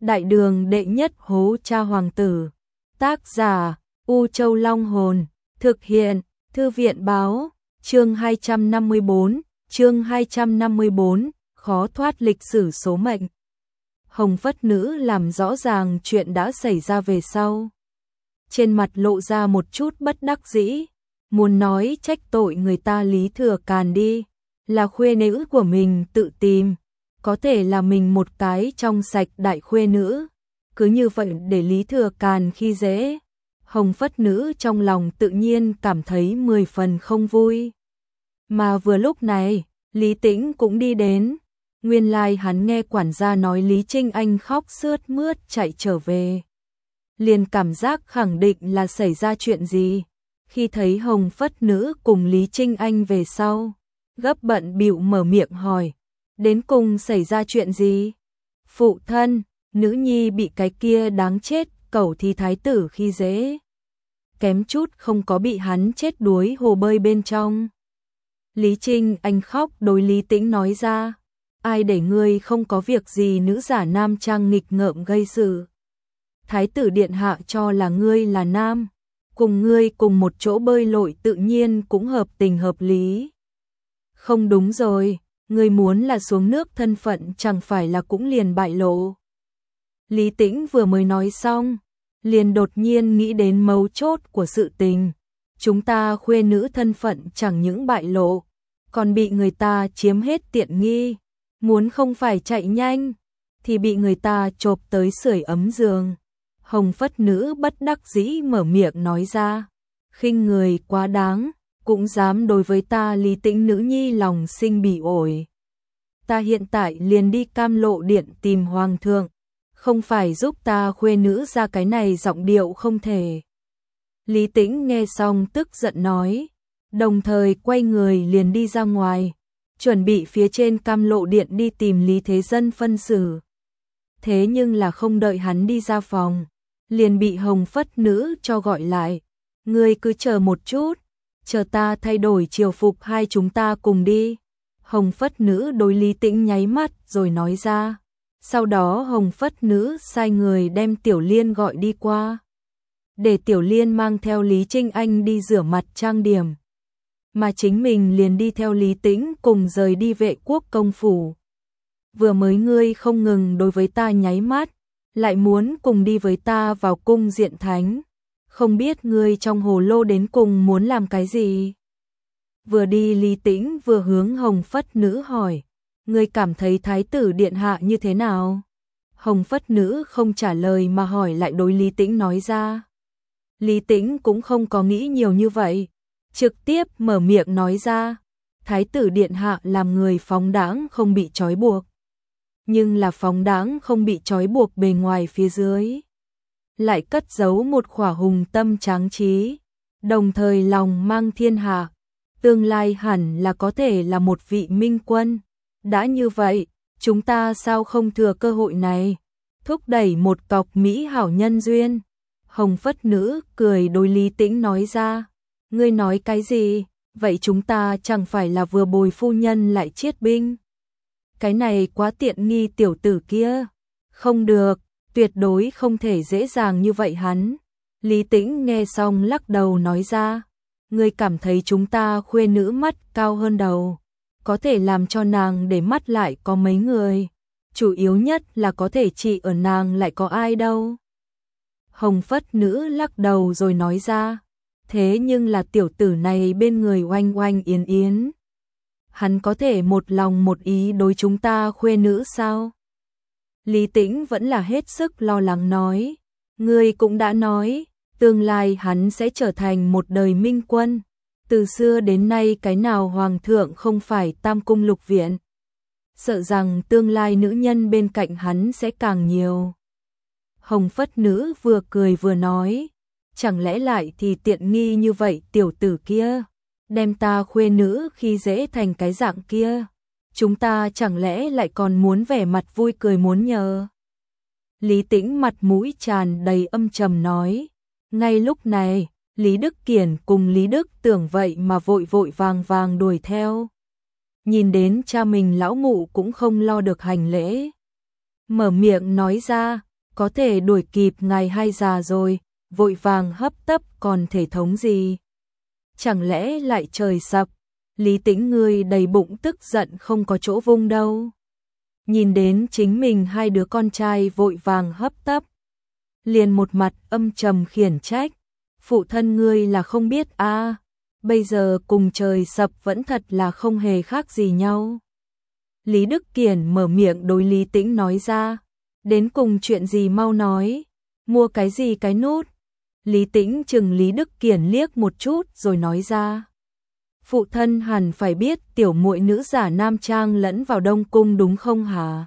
Đại đường đệ nhất hố cha hoàng tử. Tác giả U Châu Long Hồn. Thực hiện Thư viện báo. Chương 254, khó thoát lịch sử số mệnh. Hồng Phất Nữ làm rõ ràng chuyện đã xảy ra về sau. Trên mặt lộ ra một chút bất đắc dĩ, muốn nói trách tội người ta Lý Thừa Càn đi, là khuê nữ của mình tự tìm, có thể là mình một cái trong sạch đại khuê nữ, cứ như vậy để Lý Thừa Càn khi dễ. Hồng Phất Nữ trong lòng tự nhiên cảm thấy 10 phần không vui. Mà vừa lúc này, Lý Tĩnh cũng đi đến. Nguyên lai hắn nghe quản gia nói Lý Trinh Anh khóc sướt mướt chạy trở về. Liền cảm giác khẳng định là xảy ra chuyện gì. Khi thấy Hồng Phất Nữ cùng Lý Trinh Anh về sau, gấp bận bịu mở miệng hỏi, đến cùng xảy ra chuyện gì? Phụ thân, nữ nhi bị cái kia đáng chết cẩu thi thái tử khi dễ, kém chút không có bị hắn chết đuối hồ bơi bên trong. Lý Trinh Anh khóc đối Lý Tĩnh nói ra, ai để ngươi không có việc gì nữ giả nam trang nghịch ngợm gây sự. Thái tử điện hạ cho là ngươi là nam, cùng ngươi cùng một chỗ bơi lội tự nhiên cũng hợp tình hợp lý. Không đúng rồi, ngươi muốn là xuống nước thân phận chẳng phải là cũng liền bại lộ. Lý Tĩnh vừa mới nói xong, liền đột nhiên nghĩ đến mấu chốt của sự tình. Chúng ta khuê nữ thân phận chẳng những bại lộ, còn bị người ta chiếm hết tiện nghi. Muốn không phải chạy nhanh, thì bị người ta chộp tới sưởi ấm giường. Hồng Phất Nữ bất đắc dĩ mở miệng nói ra, khinh người quá đáng, cũng dám đối với ta Lý Tĩnh nữ nhi lòng sinh bỉ ổi. Ta hiện tại liền đi Cam Lộ Điện tìm hoàng thượng, không phải giúp ta khuê nữ ra cái này giọng điệu không thể. Lý Tĩnh nghe xong tức giận nói, đồng thời quay người liền đi ra ngoài, chuẩn bị phía trên Cam Lộ Điện đi tìm Lý Thế Dân phân xử. Thế nhưng là không đợi hắn đi ra phòng, liền bị Hồng Phất Nữ cho gọi lại. Ngươi cứ chờ một chút, chờ ta thay đổi triều phục hai chúng ta cùng đi. Hồng Phất Nữ đối Lý Tĩnh nháy mắt rồi nói ra. Sau đó Hồng Phất Nữ sai người đem Tiểu Liên gọi đi qua, để Tiểu Liên mang theo Lý Trinh Anh đi rửa mặt trang điểm, mà chính mình liền đi theo Lý Tĩnh cùng rời đi Vệ Quốc công phủ. Vừa mới ngươi không ngừng đối với ta nháy mắt, lại muốn cùng đi với ta vào cung Diện Thánh, không biết ngươi trong hồ lô đến cùng muốn làm cái gì? Vừa đi Lý Tĩnh vừa hướng Hồng Phất Nữ hỏi, ngươi cảm thấy thái tử điện hạ như thế nào? Hồng Phất Nữ không trả lời mà hỏi lại đối Lý Tĩnh nói ra. Lý Tĩnh cũng không có nghĩ nhiều như vậy, trực tiếp mở miệng nói ra, thái tử điện hạ làm người phóng đãng không bị trói buộc, nhưng là phóng đãng không bị trói buộc bề ngoài phía dưới, lại cất giấu một khỏa hùng tâm tráng trí, đồng thời lòng mang thiên hạ, tương lai hẳn là có thể là một vị minh quân. Đã như vậy, chúng ta sao không thừa cơ hội này, thúc đẩy một cọc mỹ hảo nhân duyên? Hồng Phất Nữ cười đối Lý Tĩnh nói ra, ngươi nói cái gì, vậy chúng ta chẳng phải là vừa bồi phu nhân lại chiết binh? Cái này quá tiện nghi tiểu tử kia, không được, tuyệt đối không thể dễ dàng như vậy hắn. Lý Tĩnh nghe xong lắc đầu nói ra, ngươi cảm thấy chúng ta khuê nữ mắt cao hơn đầu, có thể làm cho nàng để mắt lại có mấy người, chủ yếu nhất là có thể trị ở nàng lại có ai đâu. Hồng Phất Nữ lắc đầu rồi nói ra, thế nhưng là tiểu tử này bên người oanh oanh yến yến, hắn có thể một lòng một ý đối chúng ta khuê nữ sao? Lý Tĩnh vẫn là hết sức lo lắng nói, ngươi cũng đã nói, tương lai hắn sẽ trở thành một đời minh quân. Từ xưa đến nay cái nào hoàng thượng không phải tam cung lục viện, sợ rằng tương lai nữ nhân bên cạnh hắn sẽ càng nhiều. Hồng Phất Nữ vừa cười vừa nói, chẳng lẽ lại thì tiện nghi như vậy tiểu tử kia, đem ta khuê nữ khi dễ thành cái dạng kia, chúng ta chẳng lẽ lại còn muốn vẻ mặt vui cười muốn nhờ? Lý Tĩnh mặt mũi tràn đầy âm trầm nói. Ngay lúc này, Lý Đức Kiển cùng Lý Đức Tưởng vậy mà vội vội vàng vàng đuổi theo. Nhìn đến cha mình lão mụ cũng không lo được hành lễ, mở miệng nói ra, có thể đuổi kịp ngài hay già rồi, vội vàng hấp tấp còn thể thống gì. Chẳng lẽ lại trời sập, Lý Tĩnh ngươi đầy bụng tức giận không có chỗ vung đâu. Nhìn đến chính mình hai đứa con trai vội vàng hấp tấp, liền một mặt âm trầm khiển trách, phụ thân ngươi là không biết a, bây giờ cùng trời sập vẫn thật là không hề khác gì nhau. Lý Đức Kiển mở miệng đối Lý Tĩnh nói ra, đến cùng chuyện gì mau nói, mua cái gì cái nút. Lý Tĩnh chừng Lý Đức Kiển liếc một chút rồi nói ra, phụ thân hẳn phải biết tiểu muội nữ giả nam trang lẫn vào Đông Cung đúng không hả?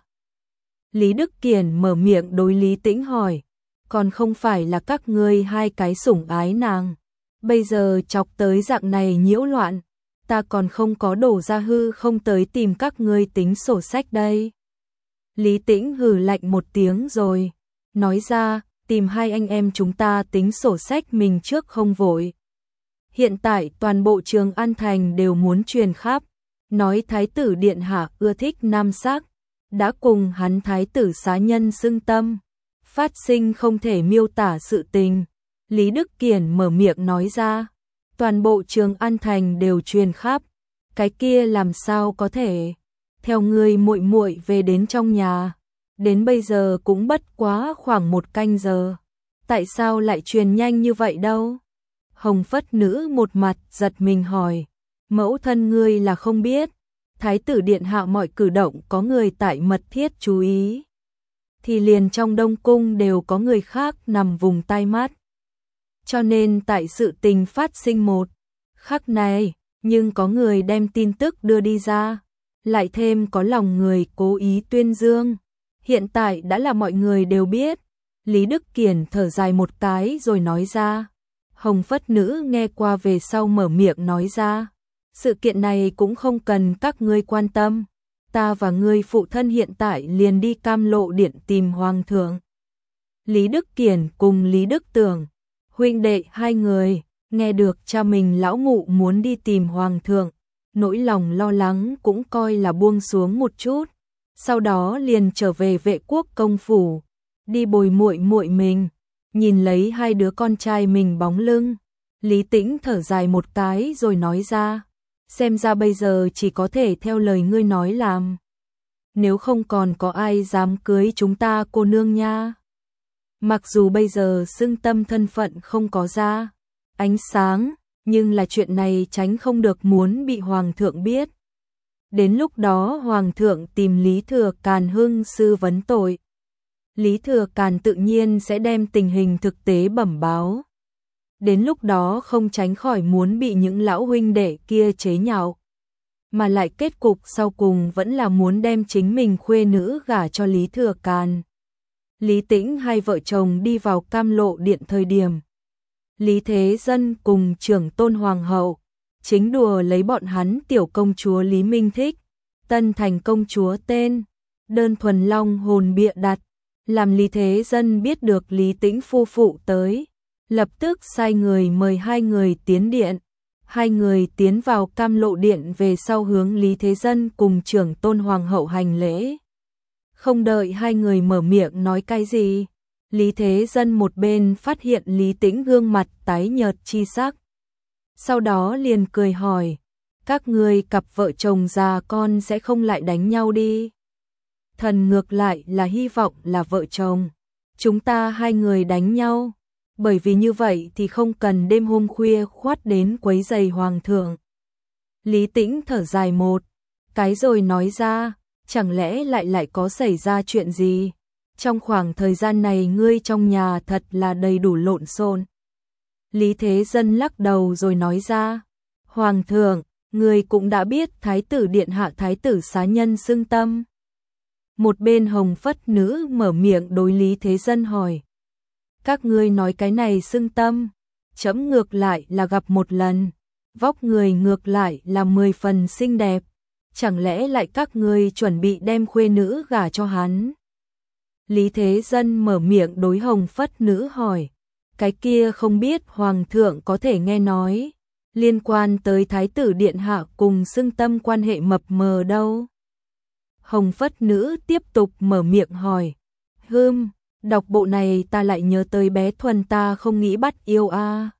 Lý Đức Kiển mở miệng đối Lý Tĩnh hỏi, còn không phải là các ngươi hai cái sủng ái nàng, bây giờ chọc tới dạng này nhiễu loạn, ta còn không có đổ ra hư không tới tìm các ngươi tính sổ sách đây. Lý Tĩnh hừ lạnh một tiếng rồi, nói ra, tìm hai anh em chúng ta tính sổ sách mình trước không vội. Hiện tại toàn bộ Trường An Thành đều muốn truyền khắp, nói Thái tử Điện Hạ ưa thích nam sắc, đã cùng hắn Thái tử xá nhân xưng tâm, phát sinh không thể miêu tả sự tình. Lý Đức Kiển mở miệng nói ra, toàn bộ Trường An Thành đều truyền khắp, cái kia làm sao có thể, theo người muội muội về đến trong nhà, đến bây giờ cũng bất quá khoảng 1 canh giờ, tại sao lại truyền nhanh như vậy đâu? Hồng Phất Nữ một mặt giật mình hỏi, mẫu thân ngươi là không biết, Thái tử Điện Hạ mọi cử động có người tại mật thiết chú ý, thì liền trong Đông Cung đều có người khác nằm vùng tai mắt. Cho nên tại sự tình phát sinh một khắc này, nhưng có người đem tin tức đưa đi ra, lại thêm có lòng người cố ý tuyên dương, hiện tại đã là mọi người đều biết. Lý Đức Kiển thở dài một cái rồi nói ra, Hồng Phất Nữ nghe qua về sau mở miệng nói ra, sự kiện này cũng không cần các ngươi quan tâm, ta và ngươi phụ thân hiện tại liền đi Cam Lộ Điện tìm Hoàng thượng. Lý Đức Kiển cùng Lý Đức Tường, huynh đệ hai người, nghe được cha mình lão mụ muốn đi tìm Hoàng thượng, nỗi lòng lo lắng cũng coi là buông xuống một chút, sau đó liền trở về Vệ Quốc công phủ, đi bồi muội muội mình. Nhìn lấy hai đứa con trai mình bóng lưng, Lý Tĩnh thở dài một cái rồi nói ra, xem ra bây giờ chỉ có thể theo lời ngươi nói làm, nếu không còn có ai dám cưới chúng ta cô nương nha. Mặc dù bây giờ xưng tâm thân phận không có ra ánh sáng, nhưng là chuyện này tránh không được muốn bị Hoàng thượng biết. Đến lúc đó Hoàng thượng tìm Lý Thừa Càn hưng sư vấn tội, Lý Thừa Càn tự nhiên sẽ đem tình hình thực tế bẩm báo. Đến lúc đó không tránh khỏi muốn bị những lão huynh đệ kia chế nhạo, mà lại kết cục sau cùng vẫn là muốn đem chính mình khuê nữ gả cho Lý Thừa Càn. Lý Tĩnh hai vợ chồng đi vào Cam Lộ Điện thời điểm, Lý Thế Dân cùng trưởng tôn hoàng hậu chính đùa lấy bọn hắn tiểu công chúa Lý Minh Thích, tân thành công chúa tên, đơn thuần long hồn bịa đặt, làm Lý Thế Dân biết được Lý Tĩnh phu phụ tới, lập tức sai người mời hai người tiến điện. Hai người tiến vào Cam Lộ Điện về sau hướng Lý Thế Dân cùng trưởng tôn hoàng hậu hành lễ. Không đợi hai người mở miệng nói cái gì, Lý Thế Dân một bên phát hiện Lý Tĩnh gương mặt tái nhợt chi sắc. Sau đó liền cười hỏi, các ngươi cặp vợ chồng già con sẽ không lại đánh nhau đi. Thần ngược lại là hy vọng là vợ chồng chúng ta hai người đánh nhau, bởi vì như vậy thì không cần đêm hôm khuya khoắt đến quấy rầy Hoàng thượng. Lý Tĩnh thở dài một cái rồi nói ra, chẳng lẽ lại có xảy ra chuyện gì? Trong khoảng thời gian này ngươi trong nhà thật là đầy đủ lộn xộn. Lý Thế Dân lắc đầu rồi nói ra, Hoàng thượng, ngươi cũng đã biết Thái tử Điện Hạ Thái tử xá nhân xưng tâm. Một bên Hồng Phất Nữ mở miệng đối Lý Thế Dân hỏi, các ngươi nói cái này xưng tâm, chấm ngược lại là gặp một lần, vóc người ngược lại là 10 phần xinh đẹp, chẳng lẽ lại các ngươi chuẩn bị đem khuê nữ gả cho hắn? Lý Thế Dân mở miệng đối Hồng Phất Nữ hỏi, cái kia không biết Hoàng thượng có thể nghe nói, liên quan tới Thái tử Điện Hạ cùng xưng tâm quan hệ mập mờ đâu? Hồng Phất Nữ tiếp tục mở miệng hỏi, Đọc bộ này ta lại nhớ tới bé Thuần, ta không nghĩ bắt yêu a.